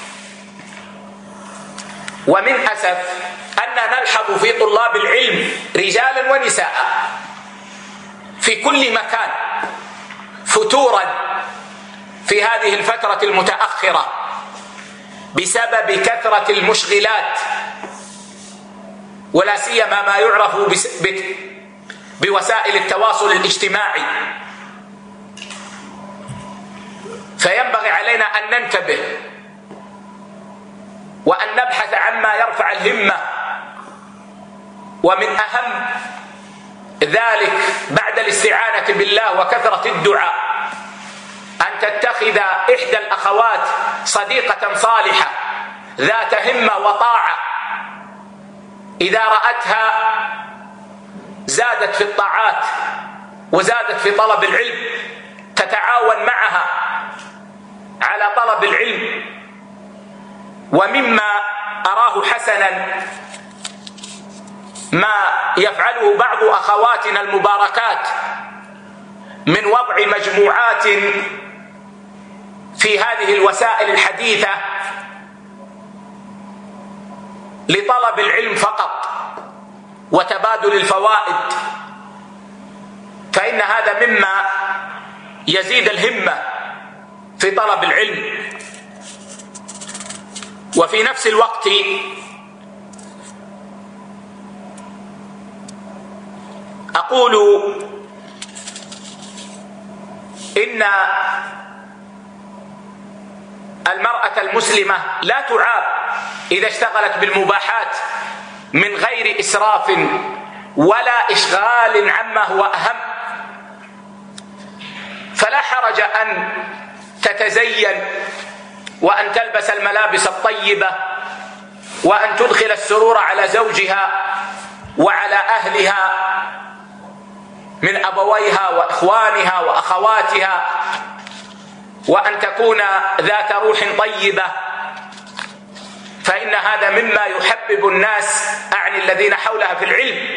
ومن أسف أننا نلحظ في طلاب العلم رجالا ونساء في كل مكان فتورا في هذه الفترة المتأخرة بسبب كثرة المشغلات، ولا سيما ما يعرف بوسائل التواصل الاجتماعي. فينبغي علينا أن ننتبه وأن نبحث عما يرفع الهمة. ومن أهم ذلك بعد الاستعانة بالله وكثرة الدعاء أن تتخذ إحدى الأخوات صديقة صالحة ذات همة وطاعة، إذا رأتها زادت في الطاعات وزادت في طلب العلم، تتعاون معها على طلب العلم. ومما أراه حسنا ما يفعله بعض أخواتنا المباركات من وضع مجموعات في هذه الوسائل الحديثة لطلب العلم فقط وتبادل الفوائد، فإن هذا مما يزيد الهمة في طلب العلم. وفي نفس الوقت أقول إن المرأة المسلمة لا تعاب إذا اشتغلت بالمباحات من غير إسراف ولا إشغال عما هو أهم. فلا حرج أن تتزين وأن تلبس الملابس الطيبة وأن تدخل السرور على زوجها وعلى أهلها من أبويها وإخوانها وأخواتها، وأن تكون ذات روح طيبة، فإن هذا مما يحبب الناس أعني الذين حولها في العلم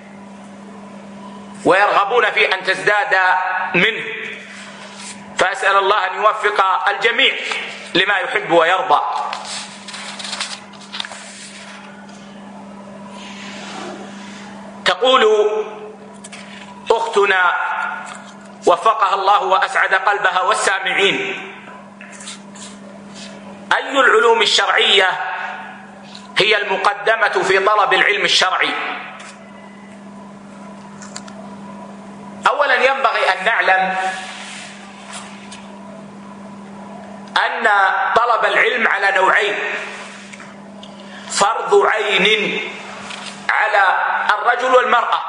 ويرغبون في أن تزداد منه. فأسأل الله أن يوفق الجميع لما يحب ويرضى. تقول أختنا وفقها الله وأسعد قلبها والسامعين: أي العلوم الشرعية هي المقدمة في طلب العلم الشرعي؟ أولا ينبغي أن نعلم أن طلب العلم على نوعين: فرض عين على الرجل والمرأة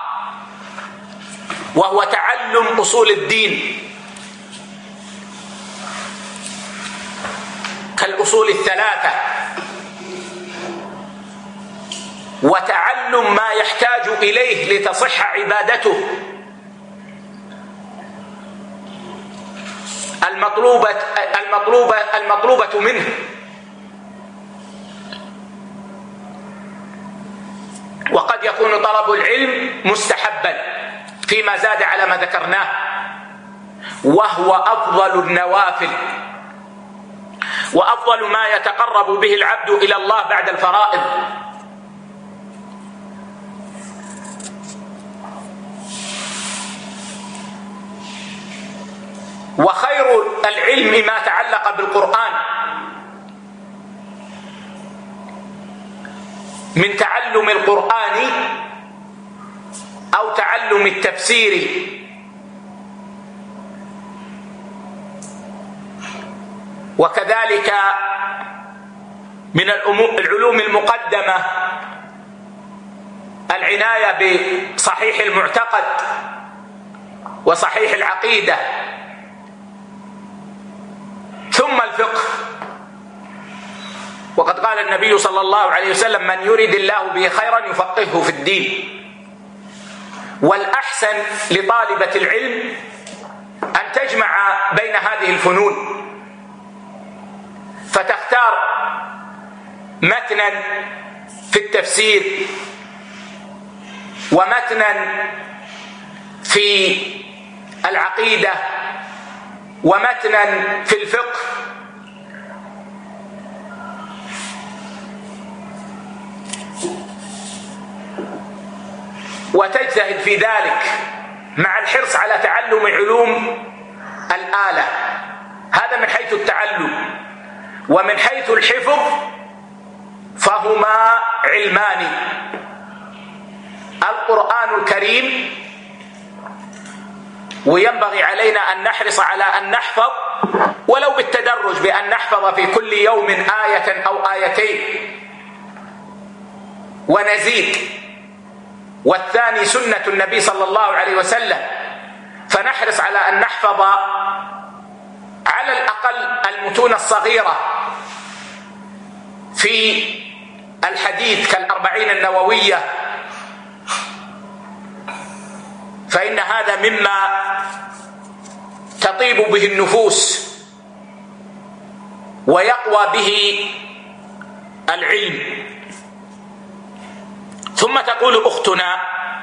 وهو تعلم أصول الدين كالأصول الثلاثة، وتعلم ما يحتاج إليه لتصح عبادته المطلوبة المطلوبة المطلوبة منه. وقد يكون طلب العلم مستحبا فيما زاد على ما ذكرناه، وهو أفضل النوافل وأفضل ما يتقرب به العبد إلى الله بعد الفرائض. وخير العلم ما تعلق بالقرآن من تعلم القرآن أو تعلم التفسير، وكذلك من العلوم المقدمة العناية بصحيح المعتقد وصحيح العقيدة، ثم الفقه. وقد قال النبي صلى الله عليه وسلم: من يرد الله به خيرا يفقهه في الدين. والأحسن لطالبة العلم أن تجمع بين هذه الفنون، فتختار متنا في التفسير ومتنا في العقيدة ومتنا في الفقه، وتجتهد في ذلك مع الحرص على تعلم علوم الآلة. هذا من حيث التعلم. ومن حيث الحفظ فهما علمان: القرآن الكريم، وينبغي علينا أن نحرص على أن نحفظ ولو بالتدرج، بأن نحفظ في كل يوم آية أو آيتين ونزيد. والثاني سنة النبي صلى الله عليه وسلم، فنحرص على أن نحفظ على الأقل المتون الصغيرة في الحديث كالأربعين النووية، فإن هذا مما تطيب به النفوس ويقوى به العلم. ثم تقول أختنا: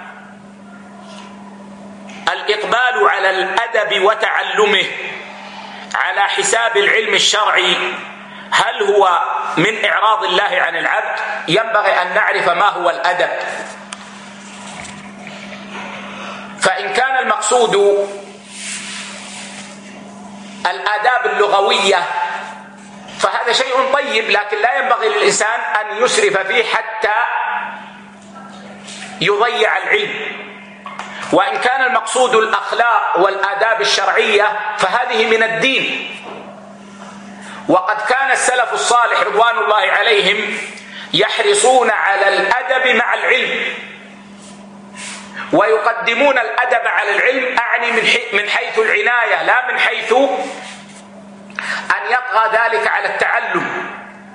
الإقبال على الأدب وتعلمه على حساب العلم الشرعي هل هو من إعراض الله عن العبد؟ ينبغي أن نعرف ما هو الأدب. فإن كان المقصود الآداب اللغوية فهذا شيء طيب، لكن لا ينبغي للإنسان أن يسرف فيه حتى يضيع العلم. وإن كان المقصود الأخلاق والآداب الشرعية فهذه من الدين، وقد كان السلف الصالح رضوان الله عليهم يحرصون على الأدب مع العلم، ويقدمون الأدب على العلم، أعني من حيث العناية لا من حيث أن يطغى ذلك على التعلم.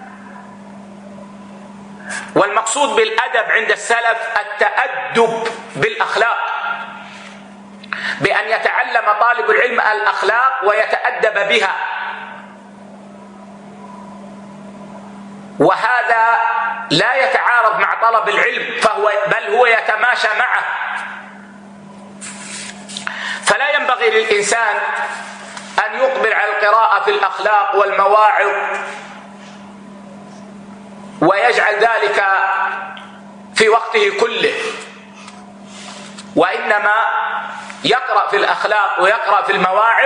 والمقصود بالأدب عند السلف التأدب بالأخلاق، بأن يتعلم طالب العلم الأخلاق ويتأدب بها، وهذا لا يتعارض مع طلب العلم، فهو بل هو يتماشى معه. فلا ينبغي للإنسان أن يقبل على القراءة في الأخلاق والمواعظ ويجعل ذلك في وقته كله، وإنما يقرأ في الأخلاق ويقرأ في المواعظ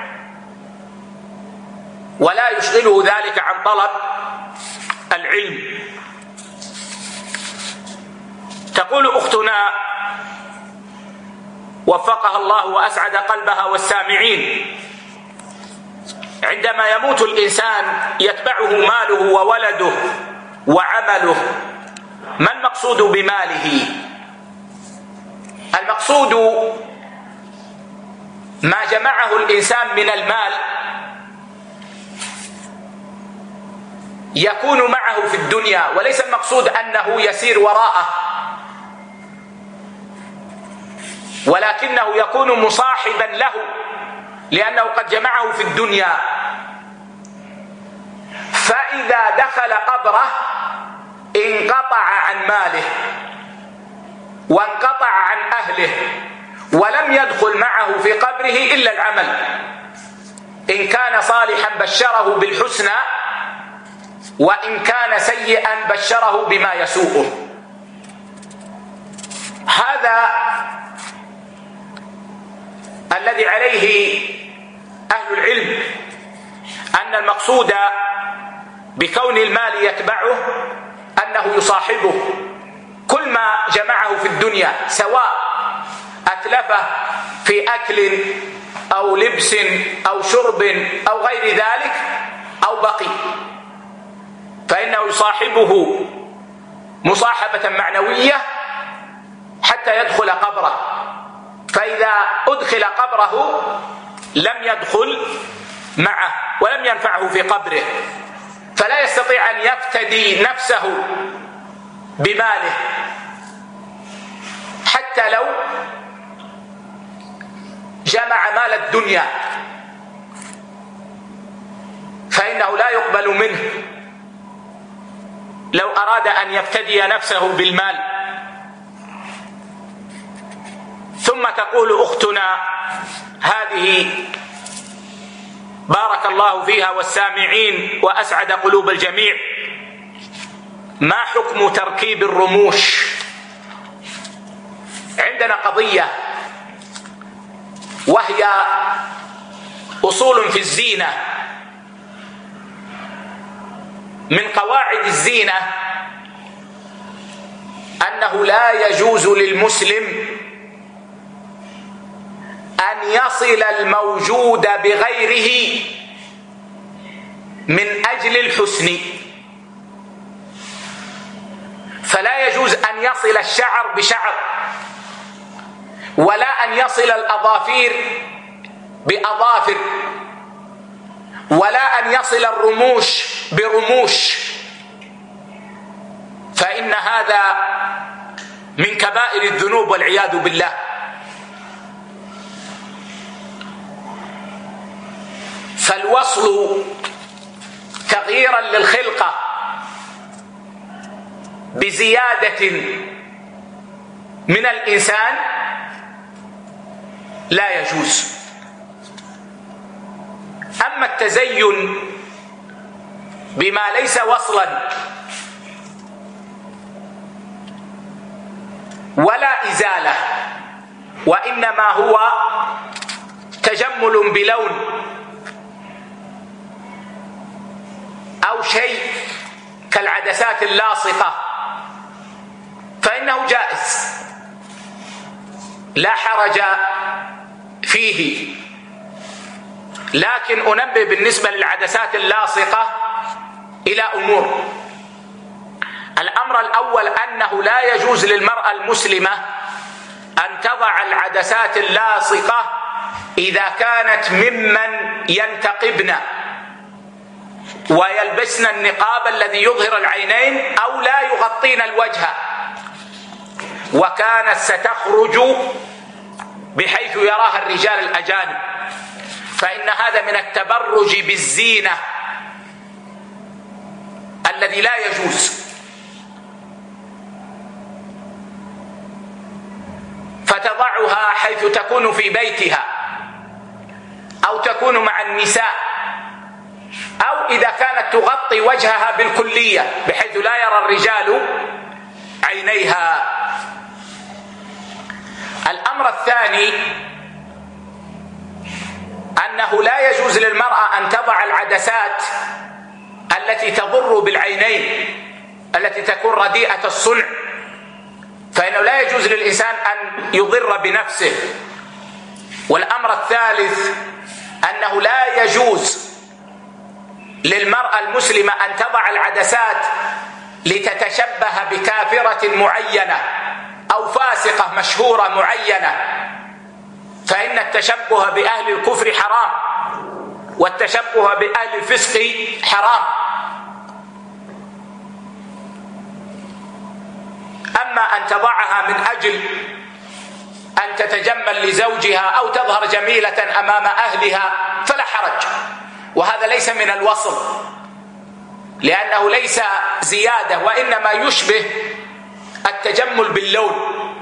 ولا يشغله ذلك عن طلب العلم. تقول أختنا وفقها الله وأسعد قلبها والسامعين: عندما يموت الإنسان يتبعه ماله وولده وعمله، ما المقصود بماله؟ المقصود ما جمعه الإنسان من المال يكون معه في الدنيا، وليس المقصود أنه يسير وراءه، ولكنه يكون مصاحبا له، لأنه قد جمعه في الدنيا. فإذا دخل قبره انقطع عن ماله وانقطع عن أهله، ولم يدخل معه في قبره إلا العمل. إن كان صالحا بشره بالحسنى، وإن كان سيئا بشره بما يسوءه. هذا الذي عليه أهل العلم، أن المقصود بكون المال يتبعه أنه يصاحبه كل ما جمعه في الدنيا، سواء أتلفه في أكل أو لبس أو شرب أو غير ذلك أو بقي، فإنه يصاحبه مصاحبة معنوية حتى يدخل قبره. فإذا أدخل قبره لم يدخل معه ولم ينفعه في قبره، فلا يستطيع أن يفتدي نفسه بماله، حتى لو جمع مال الدنيا فإنه لا يقبل منه لو أراد أن يفتدي نفسه بالمال. ثم تقول أختنا هذه بارك الله فيها والسامعين وأسعد قلوب الجميع: ما حكم تركيب الرموش؟ عندنا قضية وهي أصول في الزينة. من قواعد الزينة أنه لا يجوز للمسلم أن يصل الموجود بغيره من أجل الحسن. فلا يجوز أن يصل الشعر بشعر، ولا أن يصل الأظافير بأظافر، ولا أن يصل الرموش برموش، فإن هذا من كبائر الذنوب والعياذ بالله. فالوصل تغييرا للخلقة بزيادة من الإنسان لا يجوز. أما التزين بما ليس وصلا ولا إزالة، وإنما هو تجمل بلون أو شيء كالعدسات اللاصقة، فإنه جائز لا حرج فيه. لكن أنبه بالنسبة للعدسات اللاصقة إلى أمور. الأمر الأول أنه لا يجوز للمرأة المسلمة أن تضع العدسات اللاصقة إذا كانت ممن ينتقبن ويلبسن النقاب الذي يظهر العينين أو لا يغطين الوجه، وكانت ستخرج بحيث يراها الرجال الأجانب، فإن هذا من التبرج بالزينة الذي لا يجوز. فتضعها حيث تكون في بيتها أو تكون مع النساء، أو إذا كانت تغطي وجهها بالكلية بحيث لا يرى الرجال عينيها. الأمر الثاني أنه لا يجوز للمرأة أن تضع العدسات التي تضر بالعينين التي تكون رديئة الصنع، فإنه لا يجوز للإنسان أن يضر بنفسه. والأمر الثالث أنه لا يجوز للمرأة المسلمة أن تضع العدسات لتتشبه بكافرة معينة أو فاسقة مشهورة معينة، فإن التشبه بأهل الكفر حرام والتشبه بأهل الفسق حرام. أما أن تضعها من أجل أن تتجمل لزوجها أو تظهر جميلة أمام أهلها فلا حرج، وهذا ليس من الوصل لأنه ليس زيادة، وإنما يشبه التجمل باللون.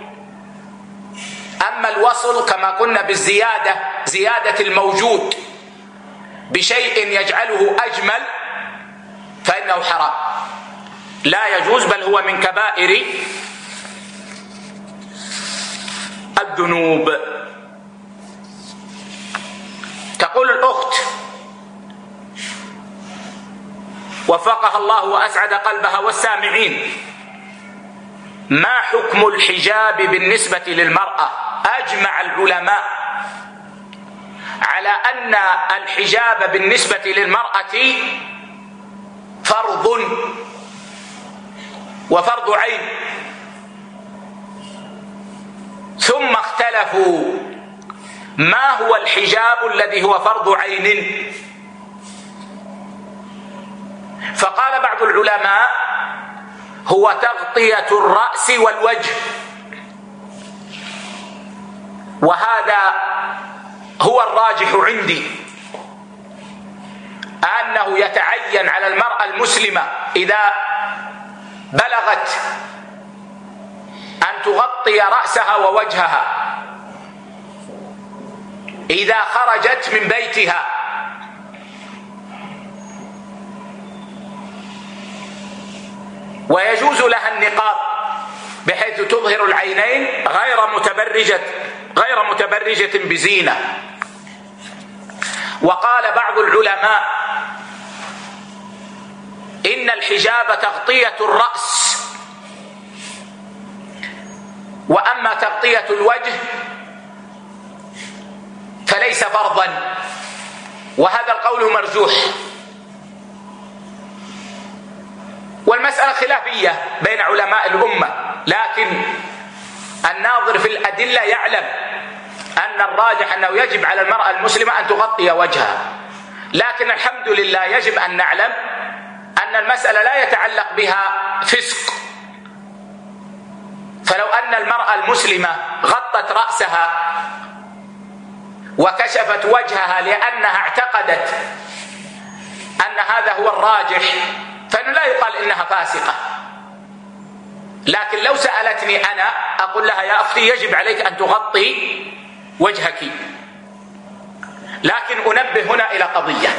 أما الوصل كما قلنا بالزيادة، زيادة الموجود بشيء يجعله أجمل، فإنه حرام لا يجوز، بل هو من كبائر الذنوب. تقول الأخت وفقها الله وأسعد قلبها والسامعين: ما حكم الحجاب بالنسبة للمرأة؟ أجمع العلماء على أن الحجاب بالنسبة للمرأة فرض وفرض عين، ثم اختلفوا ما هو الحجاب الذي هو فرض عين. فقال بعض العلماء: هو تغطية الرأس والوجه، وهذا هو الراجح عندي، أنه يتعين على المرأة المسلمة إذا بلغت أن تغطي رأسها ووجهها إذا خرجت من بيتها، ويجوز لها النقاب بحيث تظهر العينين غير متبرجة غير متبرجة بزينة. وقال بعض العلماء: إن الحجاب تغطية الرأس، وأما تغطية الوجه فليس فرضا، وهذا القول مرجوح. والمسألة خلافية بين علماء الأمة، لكن الناظر في الأدلة يعلم أن الراجح أنه يجب على المرأة المسلمة أن تغطي وجهها. لكن الحمد لله يجب أن نعلم أن المسألة لا يتعلق بها فسق، فلو أن المرأة المسلمة غطت رأسها وكشفت وجهها لأنها اعتقدت أن هذا هو الراجح فإنه لا يقال إنها فاسقة. لكن لو سألتني أنا أقول لها: يا أختي يجب عليك أن تغطي وجهك. لكن أنبه هنا إلى قضية،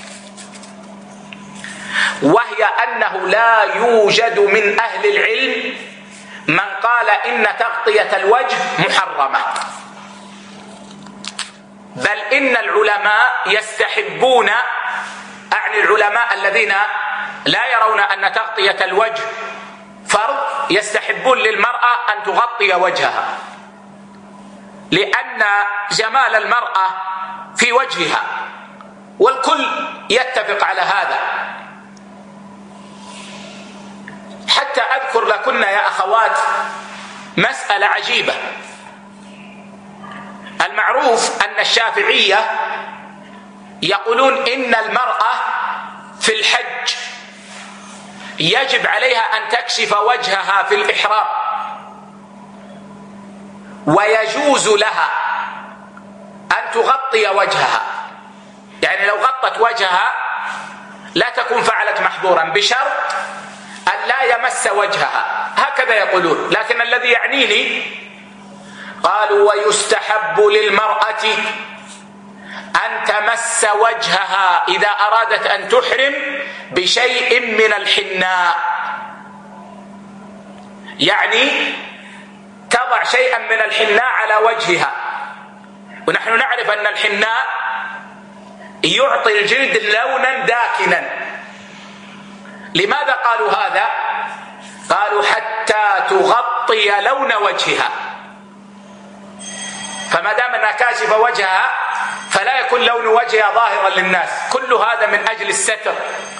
وهي أنه لا يوجد من أهل العلم من قال إن تغطية الوجه محرمة، بل إن العلماء يستحبون، أعني العلماء الذين لا يرون أن تغطية الوجه فرض، يستحبون للمرأة أن تغطي وجهها، لأن جمال المرأة في وجهها، والكل يتفق على هذا. حتى أذكر لكن يا أخوات مسألة عجيبة. المعروف أن الشافعية يقولون إن المرأة في الحج يجب عليها أن تكشف وجهها في الإحرام، ويجوز لها أن تغطي وجهها، يعني لو غطت وجهها لا تكون فعلت محظورا بشرط أن لا يمس وجهها، هكذا يقولون. لكن الذي يعنيني قالوا ويستحب للمرأة أن تمس وجهها إذا أرادت أن تحرم بشيء من الحناء، يعني تضع شيئا من الحناء على وجهها. ونحن نعرف أن الحناء يعطي الجلد لونا داكنا. لماذا قالوا هذا؟ قالوا حتى تغطي لون وجهها، فما دام أنها كاشفة وجهها فلا يكون لون وجهها ظاهرا للناس. كل هذا من أجل الستر.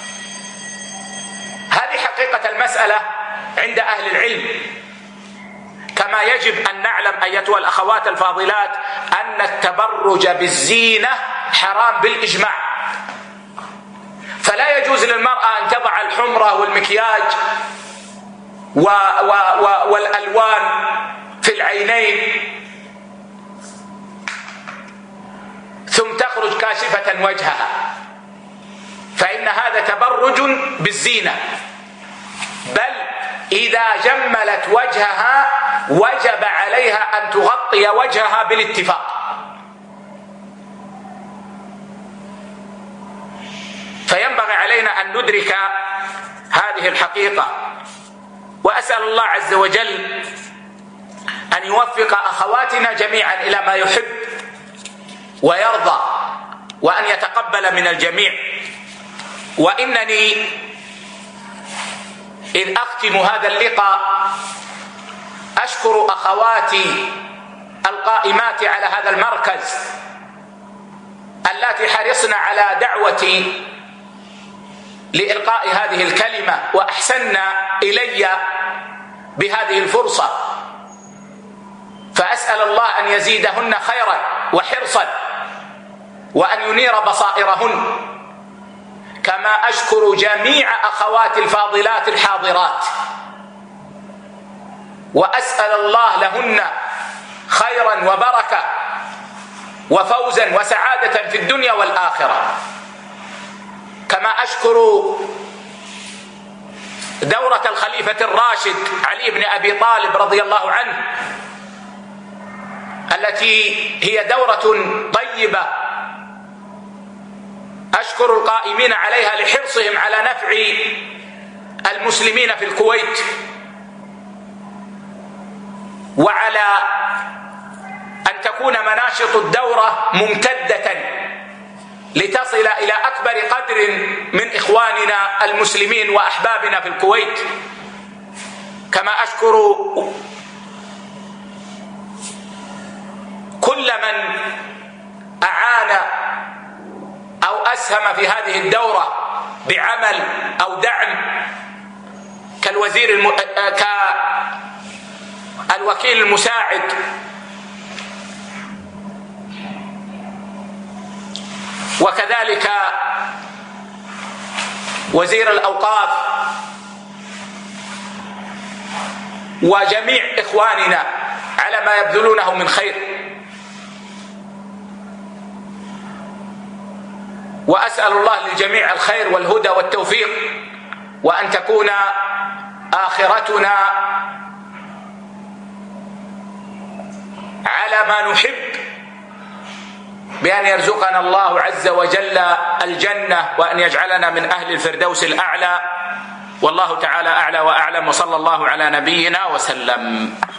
هذه حقيقة المسألة عند أهل العلم. كما يجب أن نعلم أيتها الأخوات الفاضلات أن التبرج بالزينة حرام بالإجماع، فلا يجوز للمرأة أن تضع الحمرة والمكياج و و و والألوان في العينين ثم تخرج كاشفة وجهها، فإن هذا تبرج بالزينة. بل إذا جملت وجهها وجب عليها أن تغطي وجهها بالاتفاق. فينبغي علينا أن ندرك هذه الحقيقة، وأسأل الله عز وجل أن يوفق أخواتنا جميعا إلى ما يحب ويرضى، وأن يتقبل من الجميع. وإنني إذ أختم هذا اللقاء أشكر أخواتي القائمات على هذا المركز اللاتي حرصن على دعوتي لإلقاء هذه الكلمة وأحسن إلي بهذه الفرصة، فأسأل الله أن يزيدهن خيرا وحرصا وأن ينير بصائرهن. كما أشكر جميع أخوات الفاضلات الحاضرات، وأسأل الله لهن خيرا وبركة وفوزا وسعادة في الدنيا والآخرة. كما أشكر دورة الخليفة الراشد علي بن أبي طالب رضي الله عنه، التي هي دورة طيبة، أشكر القائمين عليها لحرصهم على نفع المسلمين في الكويت، وعلى أن تكون مناشط الدورة ممتدة لتصل إلى أكبر قدر من إخواننا المسلمين وأحبابنا في الكويت. كما أشكر كل من أعان أو أسهم في هذه الدورة بعمل أو دعم، كالوزير الم... كالوكيل المساعد وكذلك وزير الأوقاف وجميع إخواننا على ما يبذلونه من خير. وأسأل الله للجميع الخير والهدى والتوفيق، وأن تكون آخرتنا على ما نحب، بأن يرزقنا الله عز وجل الجنة، وأن يجعلنا من أهل الفردوس الأعلى. والله تعالى أعلى وأعلم، وصلى الله على نبينا وسلم.